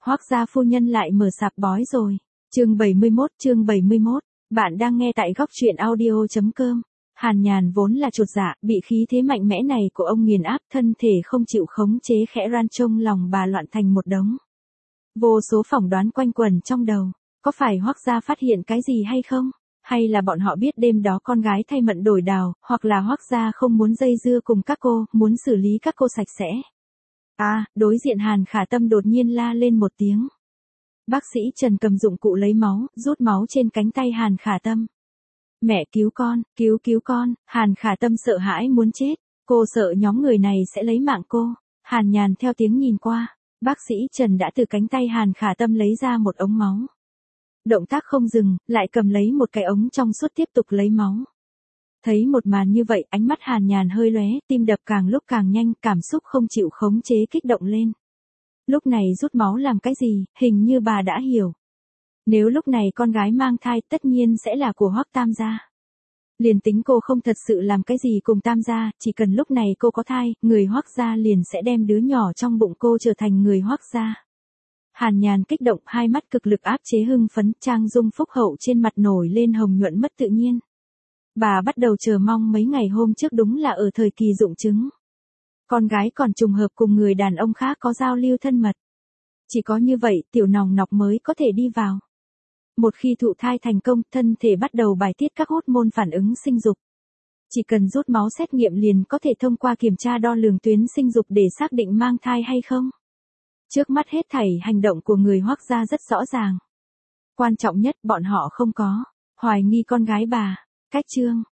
Hoắc gia phu nhân lại mở sạp bói rồi. Chương 71, bạn đang nghe tại góc truyện audio.com. Hàn Nhàn vốn là chột dạ, bị khí thế mạnh mẽ này của ông nghiền áp, thân thể không chịu khống chế khẽ ran, trong lòng bà loạn thành một đống. Vô số phỏng đoán quanh quẩn trong đầu, có phải Hoắc gia phát hiện cái gì hay không? Hay là bọn họ biết đêm đó con gái thay mận đổi đào, hoặc là Hoắc gia không muốn dây dưa cùng các cô, muốn xử lý các cô sạch sẽ. Đối diện Hàn Khả Tâm đột nhiên la lên một tiếng. Bác sĩ Trần cầm dụng cụ lấy máu, rút máu trên cánh tay Hàn Khả Tâm. Mẹ cứu con, cứu con. Hàn Khả Tâm sợ hãi muốn chết, cô sợ nhóm người này sẽ lấy mạng cô. Hàn Nhàn theo tiếng nhìn qua, bác sĩ Trần đã từ cánh tay Hàn Khả Tâm lấy ra một ống máu. Động tác không dừng, lại cầm lấy một cái ống trong suốt tiếp tục lấy máu. Thấy một màn như vậy, ánh mắt Hàn Nhàn hơi lóe, tim đập càng lúc càng nhanh, cảm xúc không chịu khống chế kích động lên. Lúc này rút máu làm cái gì, hình như bà đã hiểu. Nếu lúc này con gái mang thai, tất nhiên sẽ là của Hoắc Tam gia. Liền tính cô không thật sự làm cái gì cùng Tam gia, chỉ cần lúc này cô có thai, người Hoắc gia liền sẽ đem đứa nhỏ trong bụng cô trở thành người Hoắc gia. Hàn Nhàn kích động, hai mắt cực lực áp chế hưng phấn, trang dung phúc hậu trên mặt nổi lên hồng nhuận mất tự nhiên. Bà bắt đầu chờ mong mấy ngày hôm trước đúng là ở thời kỳ rụng trứng. Con gái còn trùng hợp cùng người đàn ông khác có giao lưu thân mật. Chỉ có như vậy, tiểu nòng nọc mới có thể đi vào. Một khi thụ thai thành công, thân thể bắt đầu bài tiết các hormone phản ứng sinh dục. Chỉ cần rút máu xét nghiệm liền có thể thông qua kiểm tra đo lường tuyến sinh dục để xác định mang thai hay không. Trước mắt hết thảy hành động của người Hoắc gia rất rõ ràng. Quan trọng nhất, bọn họ không có hoài nghi con gái bà. Cách chương